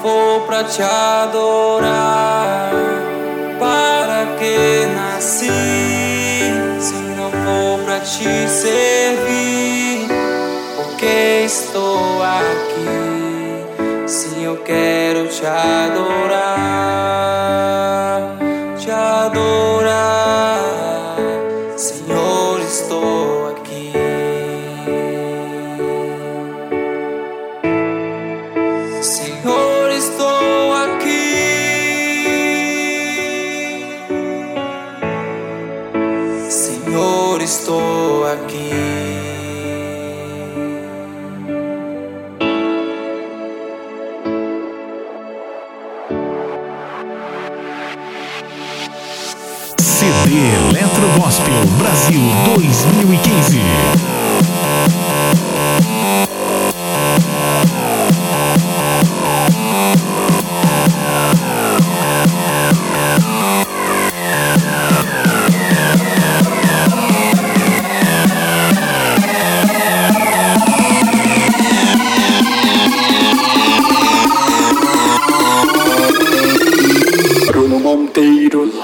for pra te adorar, para que nasci? Se não for pra te servir, por que estou aqui? Se eu quero te adorar, te adorar, Senhor, estou aqui. Senhor, estou aqui. Senhor, estou aqui. CD Eletro Gospel Brasil 2015. Bruno Monteiro Live.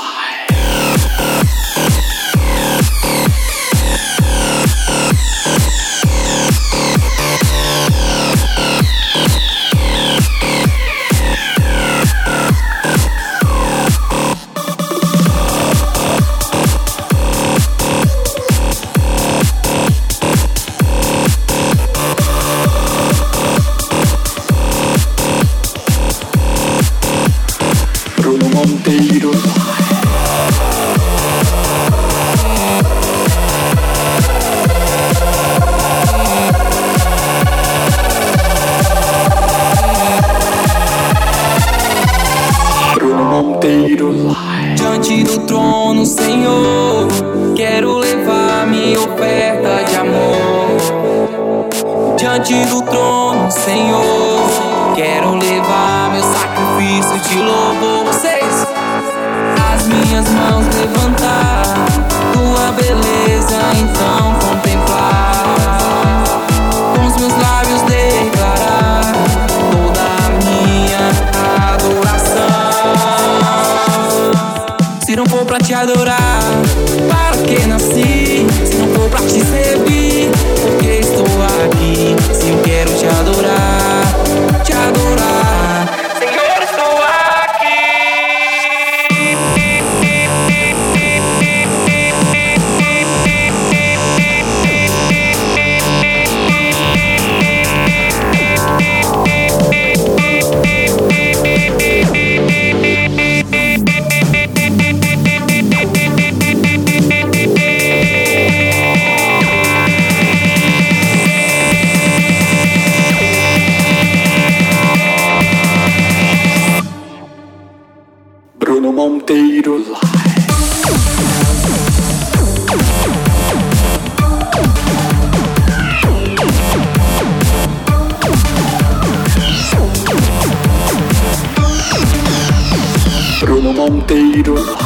Bruno Monteiro Live. Bruno Monteiro Live. Diante do trono, Senhor, quero levar minha oferta de amor. Diante do trono, Senhor, quero levar meu sacrifício de louvor. Vocês, as minhas mãos levantar, tua beleza então contemplar, com os meus lábios declarar toda a minha adoração. Se não for pra te adorar, para que nasci? Se não for pra te servir, porque estou aqui? Se eu quero te adorar, te adorar, Senhor, estou aqui. Bruno Monteiro Live. Bruno Monteiro Live.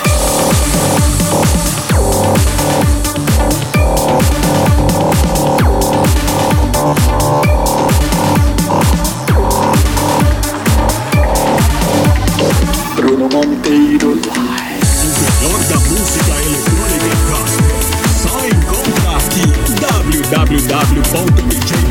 Bruno Monteiro Live. O melhor da música eletrônica gospel só encontra aqui. www.dj